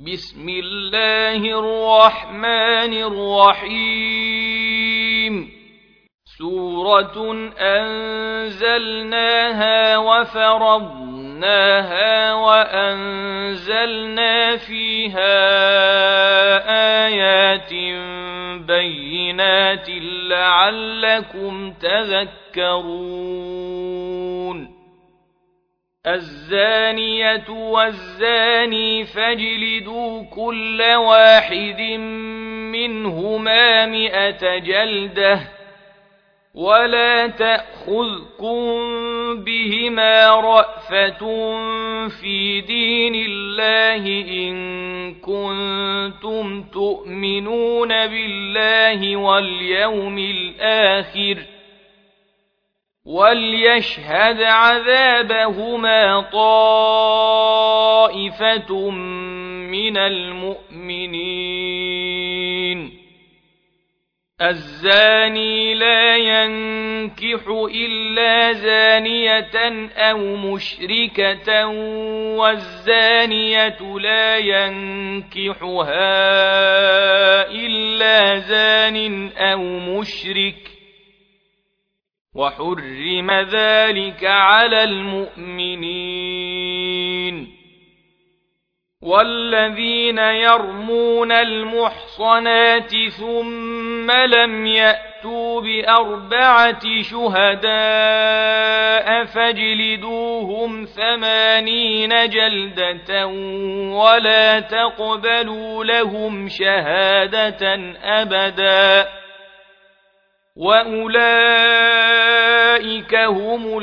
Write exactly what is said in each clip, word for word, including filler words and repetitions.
بسم الله الرحمن الرحيم سورة أنزلناها وفرضناها وأنزلنا فيها آيات بينات لعلكم تذكرون الزانية والزاني فاجلدوا كل واحد منهما مئة جلدة ولا تأخذكم بهما رأفة في دين الله إن كنتم تؤمنون بالله واليوم الآخر وليشهد عذابهما طائفة من المؤمنين الزاني لا ينكح إلا زانية أو مشركة والزانية لا ينكحها إلا زان أو مشرك وحرم ذلك على المؤمنين والذين يرمون المحصنات ثم لم يأتوا بأربعة شهداء فاجلدوهم ثمانين جلدة ولا تقبلوا لهم شهادة أبدا وأولئك هم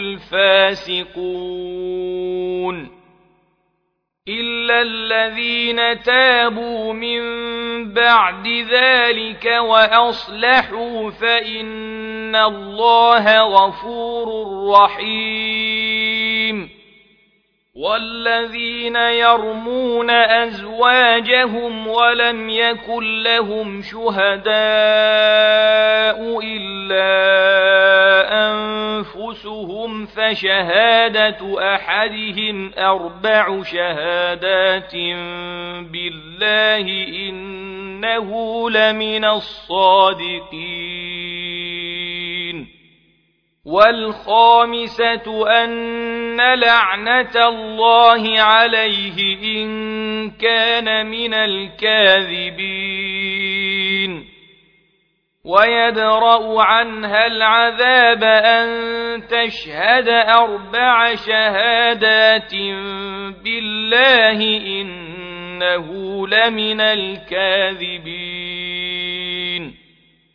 الفاسقون إلا الذين تابوا من بعد ذلك وأصلحوا فإن الله غفور رحيم والذين يرمون أزواجهم ولم يكن لهم شهداء إلا أنفسهم فشهادة أحدهم أربع شهادات بالله إنه لمن الصادقين والخامسة أن لعنة الله عليه إن كان من الكاذبين ويدرأ عنها العذاب أن تشهد أربع شهادات بالله إنه لمن الكاذبين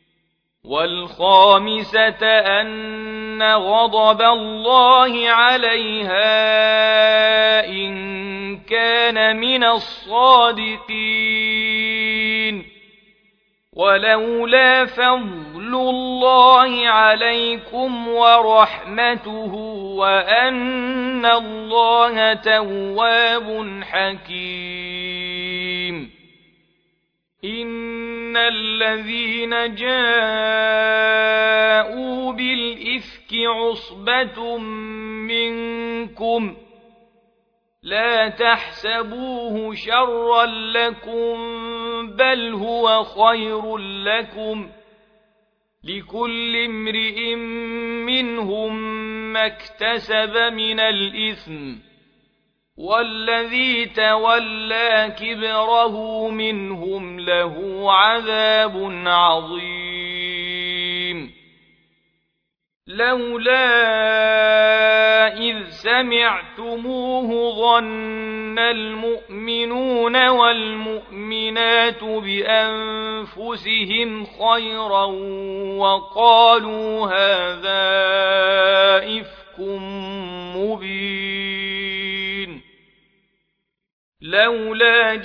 والخامسة أن غضب الله عليها إن كان من الصادقين ولولا فضل الله عليكم ورحمته وأن الله تواب حكيم إن الذين جاءوا بالإفك عصبة منكم لا تحسبوه شرا لكم بل هو خير لكم لكل امرئ منهم ما اكتسب من الإثم والذي تولى كبره منهم له عذاب عظيم لولا إذ سمعتموه ظن المؤمنون والمؤمنات بأنفسهم خيرا وقالوا هذا إفك مبين لولا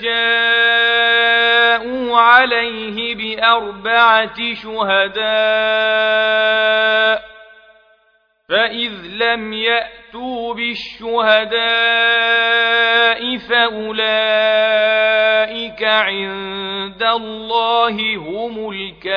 جاءوا عليه بأربعة شهداء فإذ لم يأتوا بالشهداء فأولئك عند الله هم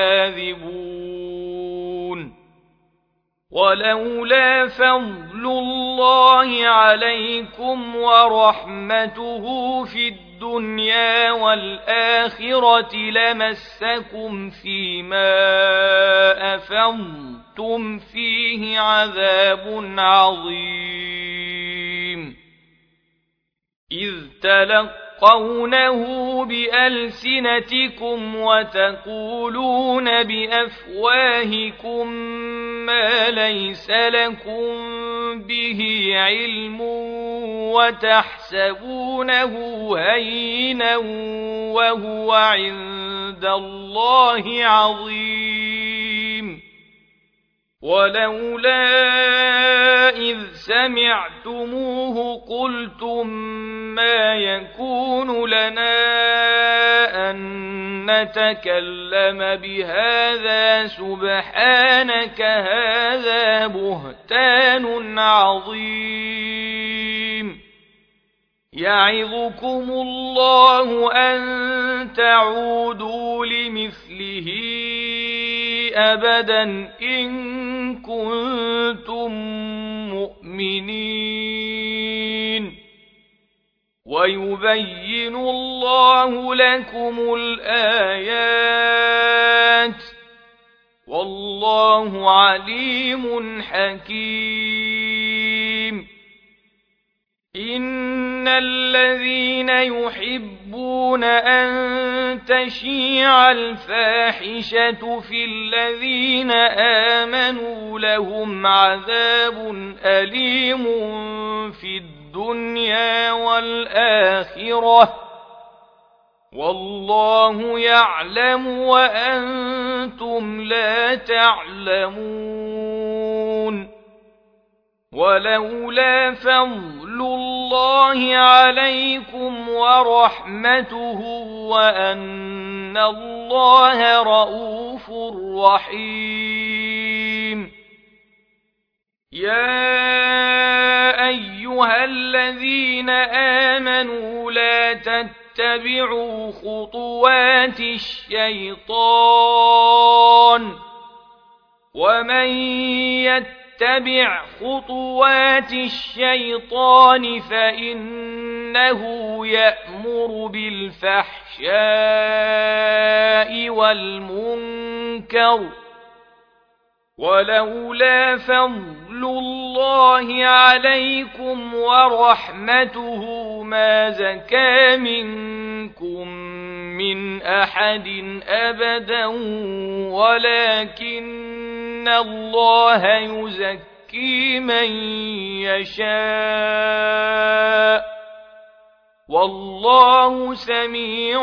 الكاذبون ولولا فضل الله عليكم ورحمته في الدنيا الدنيا والآخرة لمسكم فيما أفضتم فيه عذاب عظيم إذ تلقونه بألسنتكم وتقولون بأفواهكم ما ليس لكم به علم وتحسبونه هينا وهو عند الله عظيم ولولا إذ سمعتموه قلتم ما يكون لنا أن نتكلم بهذا سبحانك هذا بهتان عظيم يعظكم الله أن تعودوا لمثله أبدا إن كنتم مؤمنين ويبين الله لكم الآيات والله عليم حكيم إن الذين يحبون أن تشيع الفاحشة في الذين آمنوا لهم عذاب أليم في الدنيا والآخرة والله يعلم وأنتم لا تعلمون ولولا فضل الله عليكم ورحمته وأن الله رؤوف رحيم يا أيها الذين آمنوا لا تتبعوا خطوات الشيطان ومن يتبع اتبع خطوات الشيطان فإنه يأمر بالفحشاء والمنكر ولولا فضل الله عليكم ورحمته ما زكى منكم من أحد أبدا ولكن الله يزكي من يشاء والله سميع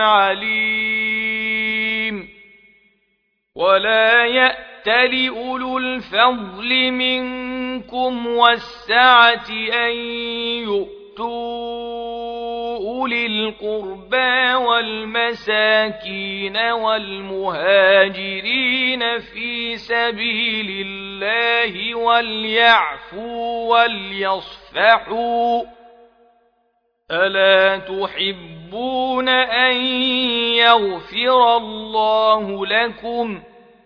عليم ولا يأتل أولو الفضل منكم والسعة أن يؤتوا أولي القربى والمساكين والمهاجرين في سبيل الله وليعفوا وليصفحوا ألا تحبون أن يغفر الله لكم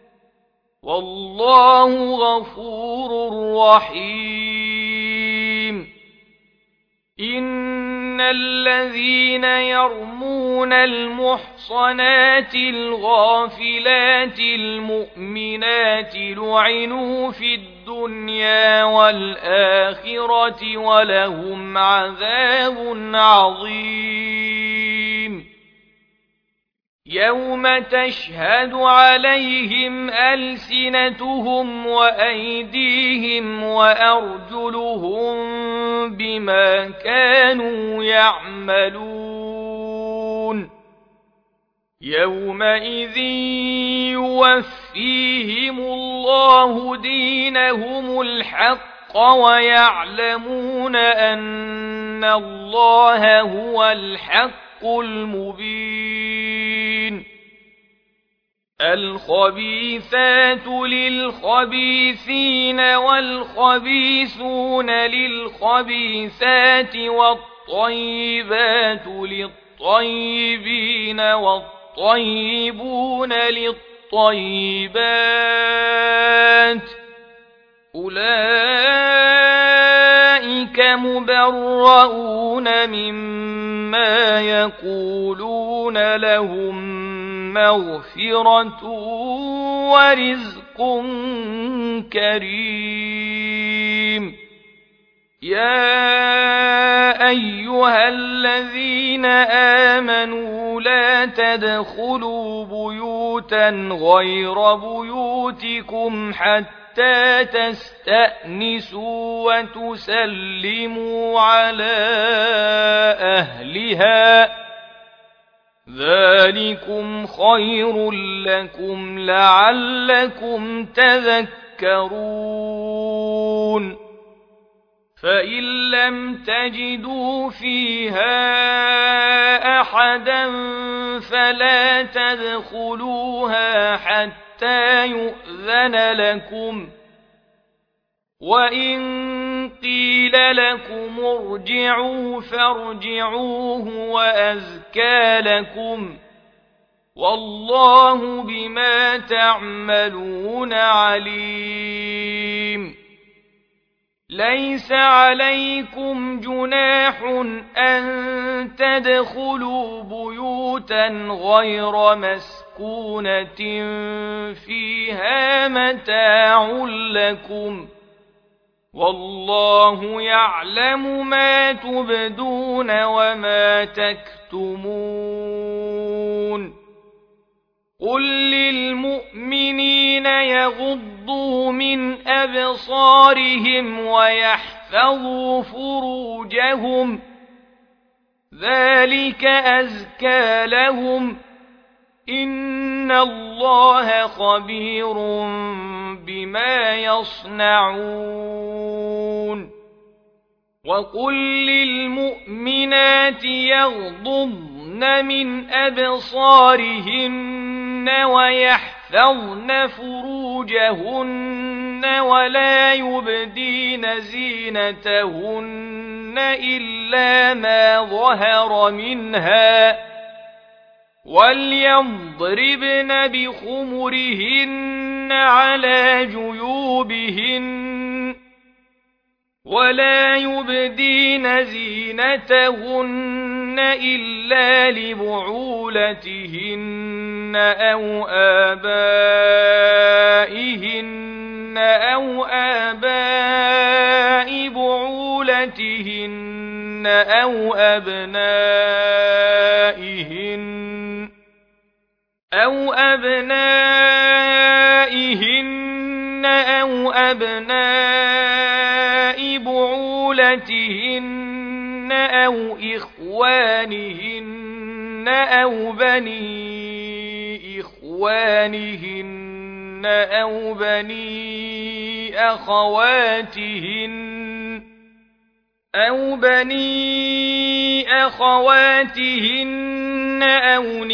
والله غفور رحيم إن الذين يرمون المحصنات الغافلات المؤمنات لعنوا في الدنيا والآخرة ولهم عذاب عظيم يوم تشهد عليهم ألسنتهم وأيديهم وأرجلهم بما كانوا يعملون يومئذ يوفيهم الله دينهم الحق ويعلمون أن الله هو الحق المبين الخبيثات للخبيثين والخبيثون للخبيثات والطيبات للطيبين والطيبون للطيبات أولئك مبرؤون مما ما يقولون لهم مغفرة ورزق كريم. يا أيها الذين آمنوا لا تدخلوا بيوتا غير بيوتكم حتى تستأنسوا وتسلموا على أهلها ذلكم خير لكم لعلكم تذكرون. فإن لم تجدوا فيها أحدا فلا تدخلوها حتى يؤذن لكم، وإن قيل لكم ارجعوا فارجعوه وأزكى لكم، والله بما تعملون عليم. ليس عليكم جناح أن تدخلوا بيوتا غير مسكونة فيها متاع لكم، والله يعلم ما تبدون وما تكتمون. قل للمؤمنين يغضوا من أبصارهم ويحفظوا فروجهم ذلك أزكى لهم، إن الله خبير بما يصنعون. وقل للمؤمنات يغضضن من أبصارهن ويحفظن فروجهن ولا يبدين زينتهن إلا ما ظهر منها، وليضربن بخمرهن على جيوبهن ولا يبدين زينتهن إلا لبعولتهن أو آبائهن أو آباء بعولتهن أو أبنائهن أو أبنائهن أو أبناء بعولتهن أو إخوانهن أو بني إخوانهن أو بني أخواتهن أو بني أخواتهن أو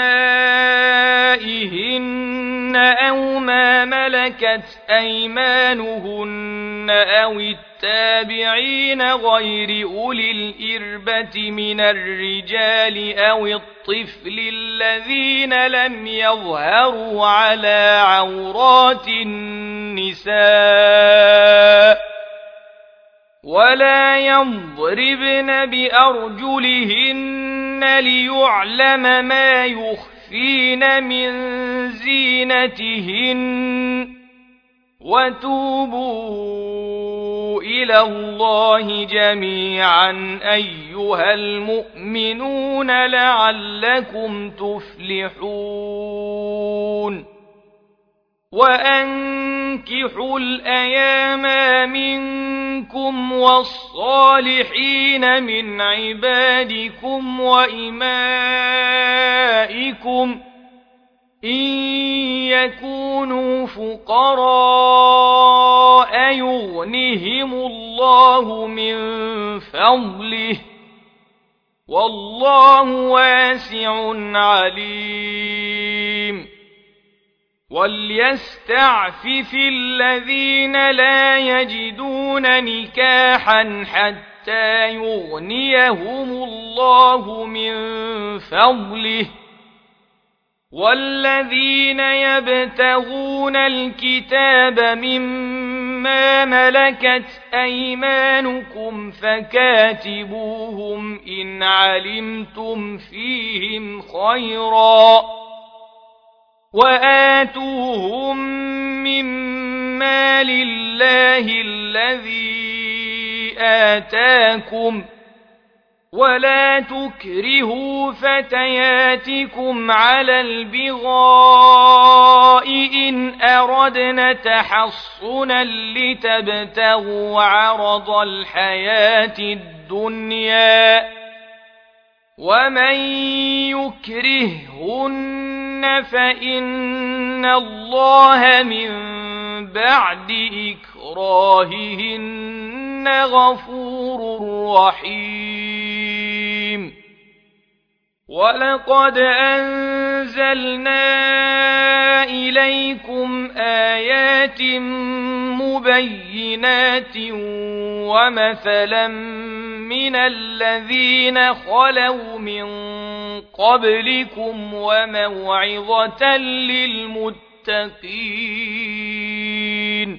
نسائهن أو ما ملكت أيمانهن أو التابعين غير أولي الإربة من الرجال أو الطفل الذين لم يظهروا على عورات النساء، ولا يضربن بأرجلهن ليعلم ما يخفين من زينتهن، وتوبوا إلى الله جميعا أيها المؤمنون لعلكم تفلحون. وأنكحوا الأيام منكم والصالحين من عبادكم وإمائكم إن يكونوا فقراء يغنهم الله من فضله، والله واسع عليم. وليستعفف الذين لا يجدون نكاحا حتى يغنيهم الله من فضله، والذين يبتغون الكتاب مما مما ملكت أيمانكم فكاتبوهم إن علمتم فيهم خيرا وآتوهم مما لله الذي آتاكم ولا تكرهوا فتياتكم على البغاء إن أردنا تحصنا لتبتغوا عرض الحياة الدنيا ومن يكرههن فإن الله من بعد إكراههن غفور رحيم ولقد أنزلنا إليكم آيات مبينات ومثلا من الذين خلوا من قبلكم وموعظة للمتقين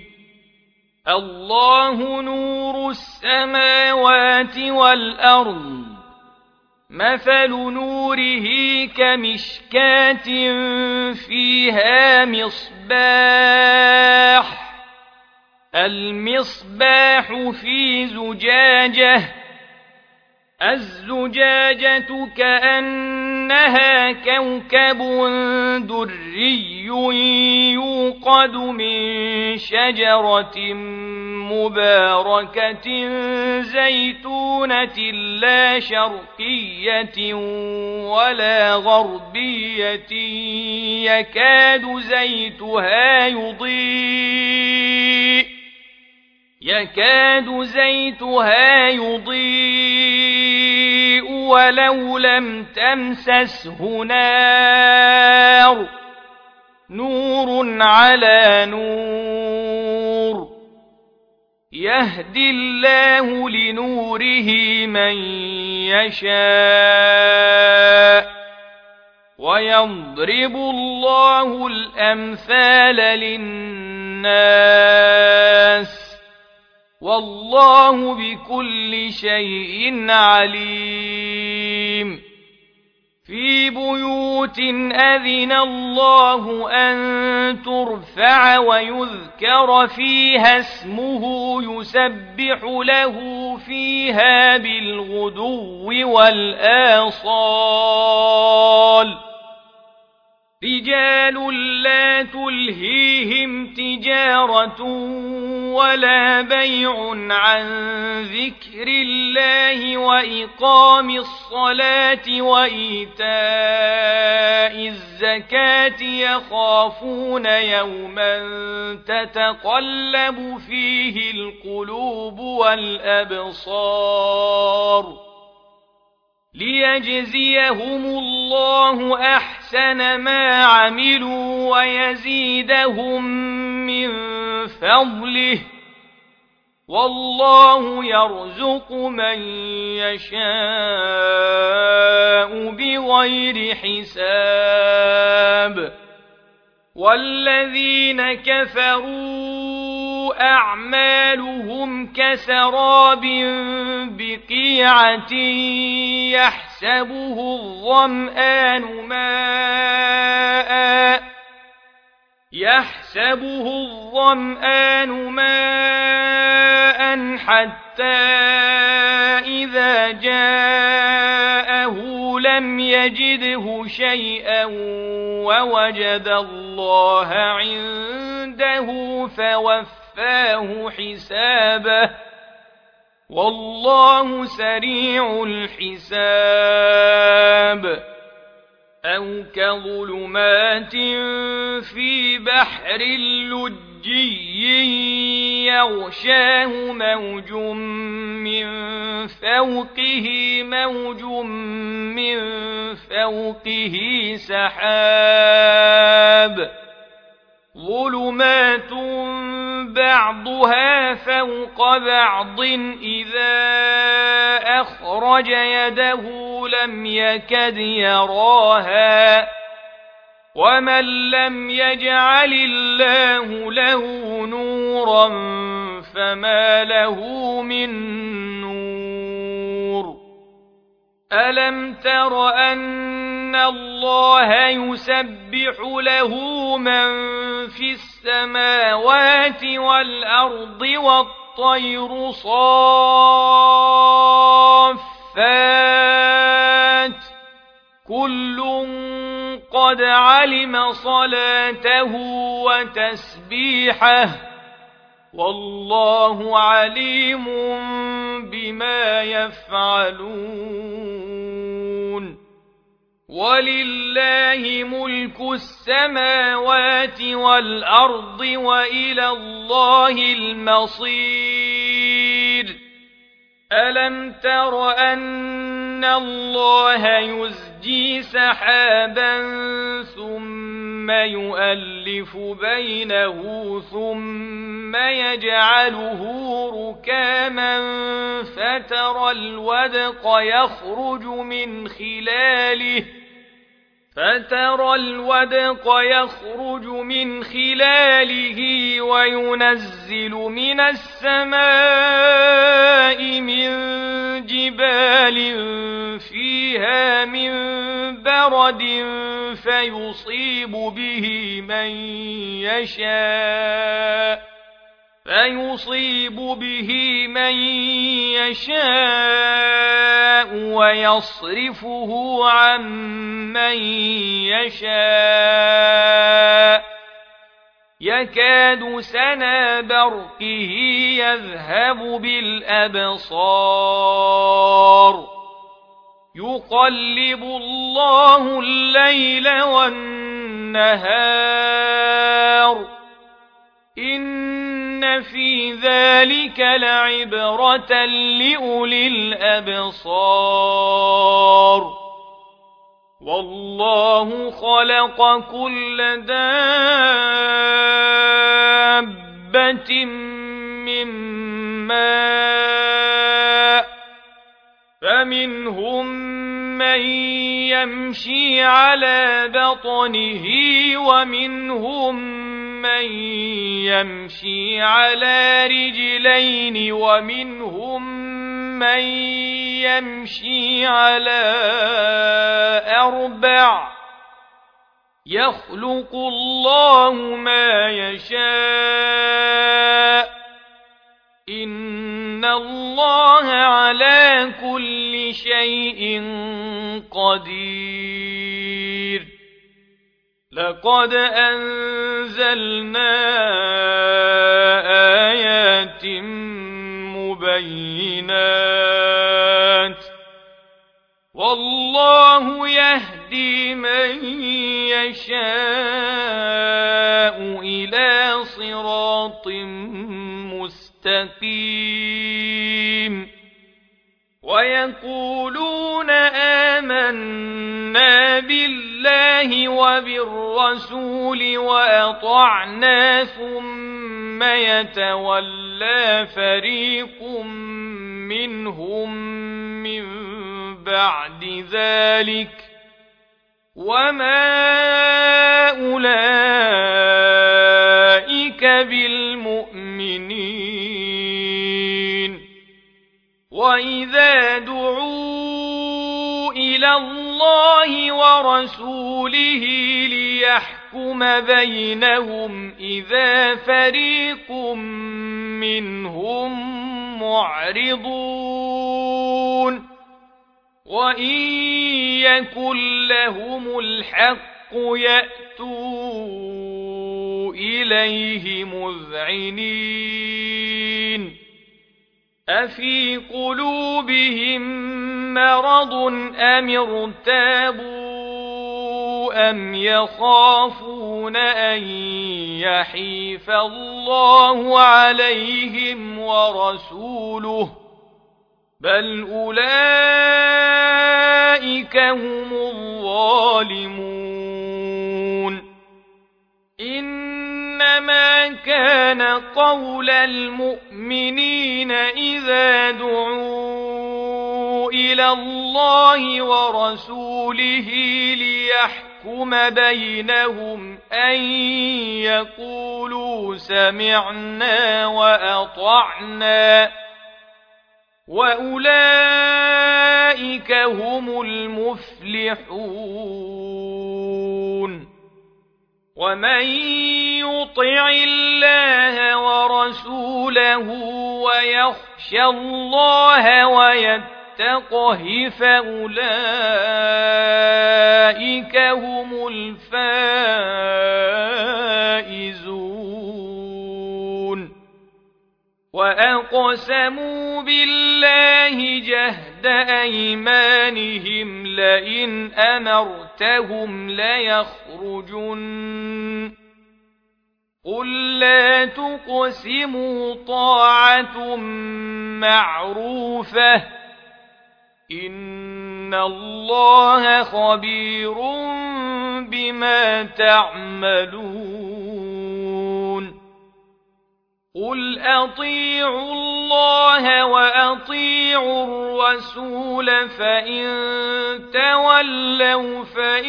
الله نور السماوات والأرض مثل نوره كمشكاة فيها مصباح المصباح في زجاجة الزجاجة كأنها كوكب دري يوقد من شجرة مباركة زيتونة لا شرقية ولا غربية يكاد زيتها يضيء يكاد زيتها يضيء ولو لم تمسسه نار نور على نور يهدي الله لنوره من يشاء ويضرب الله الأمثال للناس والله بكل شيء عليم في بيوت أذن الله أن ترفع ويذكر فيها اسمه يسبح له فيها بالغدو والآصال رجال لا تلهيهم تجارة ولا بيع عن ذكر الله وإقام الصلاة وإيتاء الزكاة يخافون يوما تتقلب فيه القلوب والأبصار ليجزيهم الله أحسن ما عملوا ويزيدهم من فضله والله يرزق من يشاء بغير حساب والذين كفروا أعمالهم كسراب بقيعة يحسبه الظمآن ماء يحسبه الظمآن ماء حتى إذا جاءه لم يجده شيئا ووجد الله عنده فوفاه حسابه والله سريع الحساب أو كظلمات في بحر لجي يغشاه موج من فوقه موج من فوقه سحاب ظلمات بعضها فوق بعض إذا أخرج يده لم يكد يراها ومن لم يجعل الله له نورا فما له من نور ألم تر أن الله يسبح له من في السماوات والأرض والطير صافات كل قد علم صلاته وتسبيحه والله عليم بما يفعلون ولله ملك السماوات والأرض وإلى الله المصير ألم تر أن الله يزجي سحابا ثم يؤلف بينه ثم يجعله ركاما فترى الودق يخرج من خلاله فترى الودق يخرج من خلاله وينزل من السماء من جبال فيها من برد فيصيب به من يشاء فيصيب به من يشاء ويصرفه عن من يشاء يكاد سنا برقه يذهب بالأبصار يقلب الله الليل والنهار إن في ذلك لعبرة لأولي الأبصار والله خلق كل دابة من ماء فمنهم من يمشي على بطنه ومنهم من يمشي على رجلين ومنهم من يمشي على أربع يخلق الله ما يشاء إن الله على كل شيء قدير لقد أنزلنا آيات مبينات والله يهدي من يشاء إلى صراط مستقيم ويقولون آمنا بالله وبالرسول وأطعنا ثم يتولى فريق منهم من بعد ذلك وما أولئك بالمؤمنين وإذا دعوا إلى الله ورسوله ليحكم بينهم إذا فريق منهم معرضون وإن يكن لهم الحق يأتوا إليه مذعنين أفي قلوبهم مرض أم ارتابوا أم يخافون أن يحيف الله عليهم ورسوله بل أولئك هم الظالمون إنما كان قول المؤمنين إذا دعوا إلى الله ورسوله ليحكم بينهم أن يقولوا سمعنا وأطعنا وأولئك هم المفلحون ومن يطع الله ورسوله ويخشى الله ويتقه فأولئك هم الفائزون وأقسموا بالله جهد أيمانهم لئن أمرتهم ليخرجن قل لا تقسموا طاعة معروفة إن الله خبير بما تعملون قل أطيعوا الله وأطيعوا الرسول فإن تولوا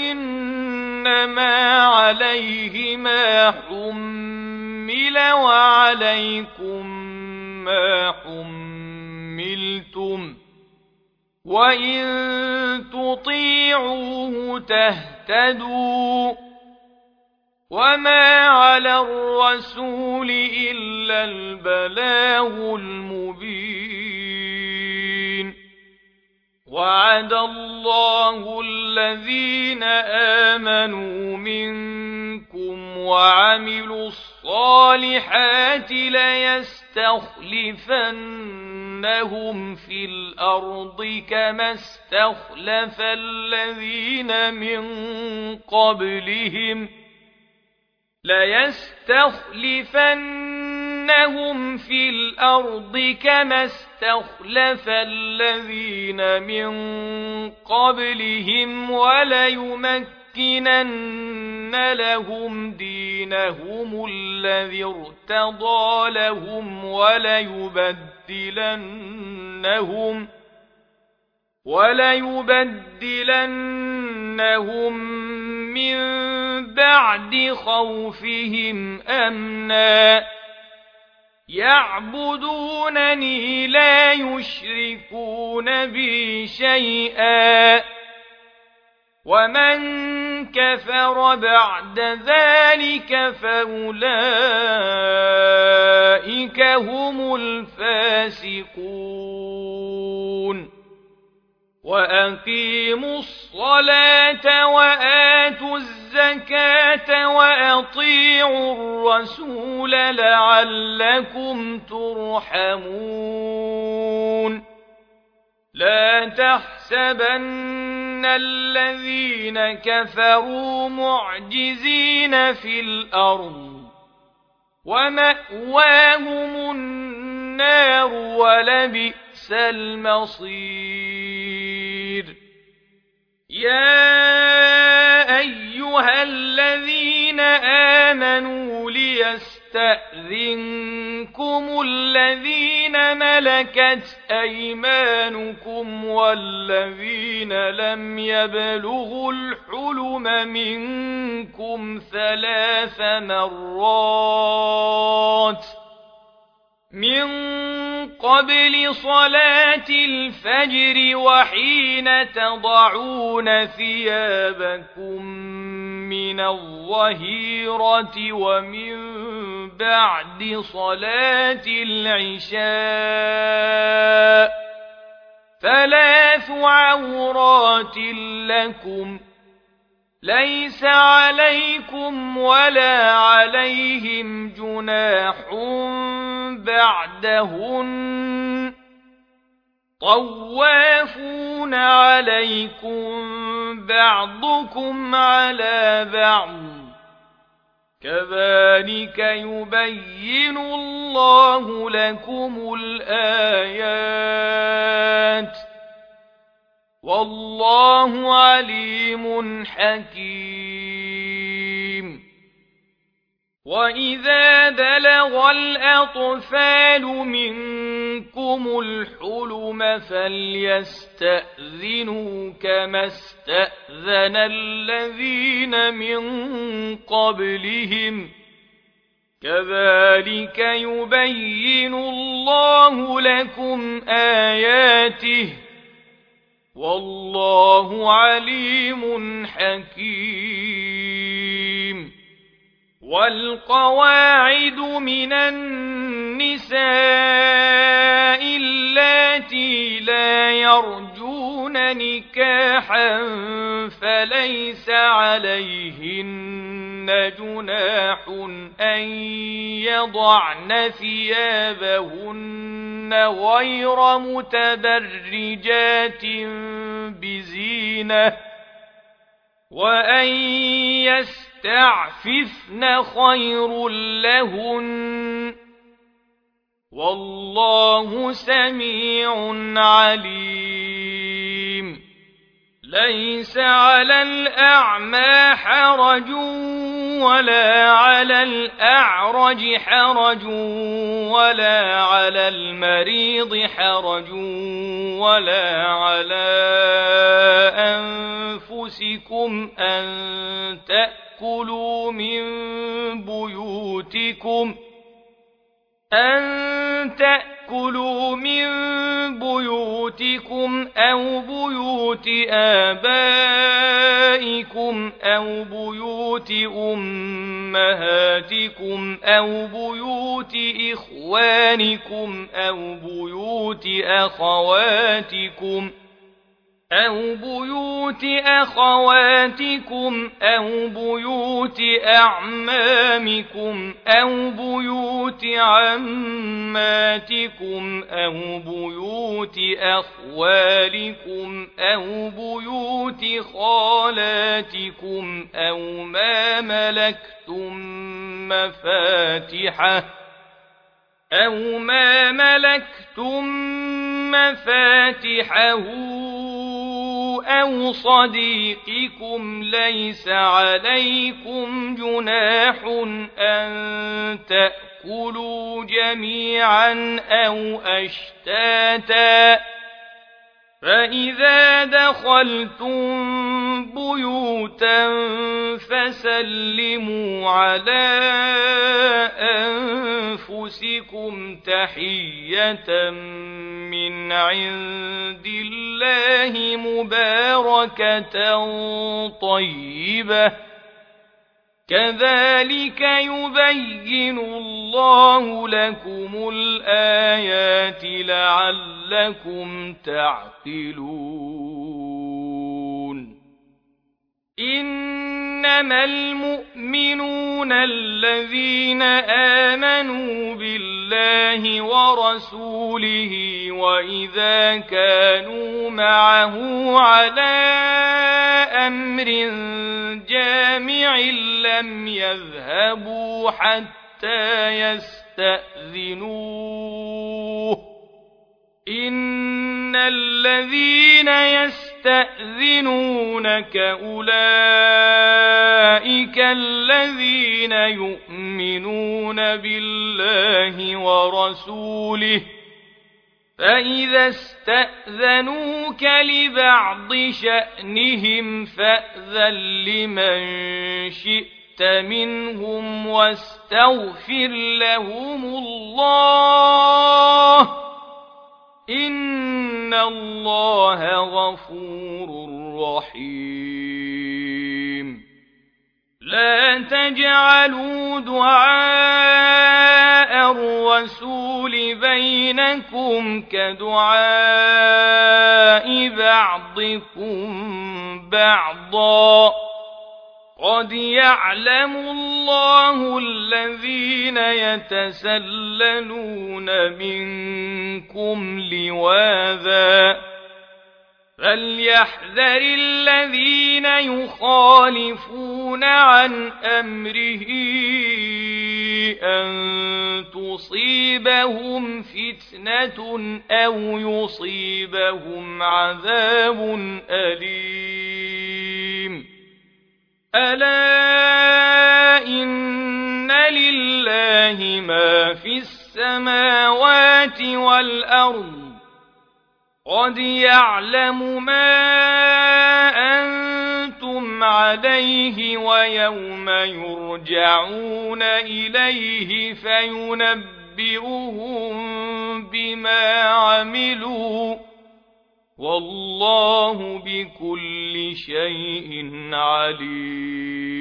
فإنما عليه ما حمل وعليكم ما حملتم وإن تطيعوه تهتدوا وما على الرسول إلا البلاغ المبين وعد الله الذين آمنوا منكم وعملوا الصالحات ليستخلفنهم في الأرض كما استخلف الذين من قبلهم ليستخلفنهم في الأرض كما استخلف الذين من قبلهم وليمكنن لهم دينهم الذي ارتضى لهم وليبدلنهم وليبدلنهم من بعد خوفهم أمنا يعبدونني لا يشركون بي شيئا ومن كفر بعد ذلك فأولئك هم الفاسقون وأقيموا الصلاة وآتوا الزكاة وأطيعوا الرسول لعلكم ترحمون لا تحسبن الذين كفروا معجزين في الأرض ومأواهم النار ولبئس المصير يا أيها الذين آمنوا ليستأذنكم الذين ملكت أيمانكم والذين لم يبلغوا الحلم منكم ثلاث مرات من قبل صلاة الفجر وحين تضعون ثيابكم من الظهيرة ومن بعد صلاة العشاء ثلاث عورات لكم ليس عليكم ولا عليهم جناح بعدهن طوافون عليكم بعضكم على بعض كذلك يبين الله لكم الآيات والله عليم حكيم وإذا بلغ الأطفال منكم الحلم فليستأذنوا كما استأذن الذين من قبلهم كذلك يبين الله لكم آياته والله عليم حكيم والقواعد من النساء اللاتي لا يرجون نكاحا فليس عليهن جناح أن يضعن ثيابهن غير متبرجات بزينة وأن يستعففن خير لهن والله سميع عليم ليس على الأعمى حرج ولا على الأعرج حرج ولا على المريض حرج ولا على أنفسكم أن تأكلوا من بيوتكم أن تأكلوا من بيوتكم أو بيوت آبائكم أو بيوت أمهاتكم أو بيوت إخوانكم أو بيوت أخواتكم أو بيوت أخواتكم أو بيوت أعمامكم أو بيوت عماتكم أو بيوت أخوالكم أو بيوت خالاتكم أو ما ملكتم مفاتحه أو ما ملكتم مفاتحه أو صديقكم ليس عليكم جناح أن تأكلوا جميعا أو أشتاتا فإذا دخلتم بيوتا فسلموا على أنفسكم تحية من عند الله مباركة طيبة كذلك يبين الله لكم الآيات لعلكم تعقلون إنما المؤمنون الذين آمنوا بالله ورسوله وإذا كانوا معه على أمر جامع لم يذهبوا حتى يستأذنوه إن الذين يستأذنونك أولئك الذين يؤمنون بالله ورسوله فإذا استأذنوك لبعض شأنهم فأذن لمن شئت منهم واستغفر لهم الله إن الله غفور رحيم لا تجعلوا دعاء الرسول بينكم كدعاء بعضكم بعضا قد يعلم الله الذين يتسللون منكم لواذا فليحذر الذين يخالفون عن أمره أن تصيبهم فتنة أو يصيبهم عذاب أليم ألا إن لله ما في السماوات والأرض قد يعلم ما أنتم عليه ويوم يرجعون إليه فينبئهم بما عملوا والله بكل شيء عليم.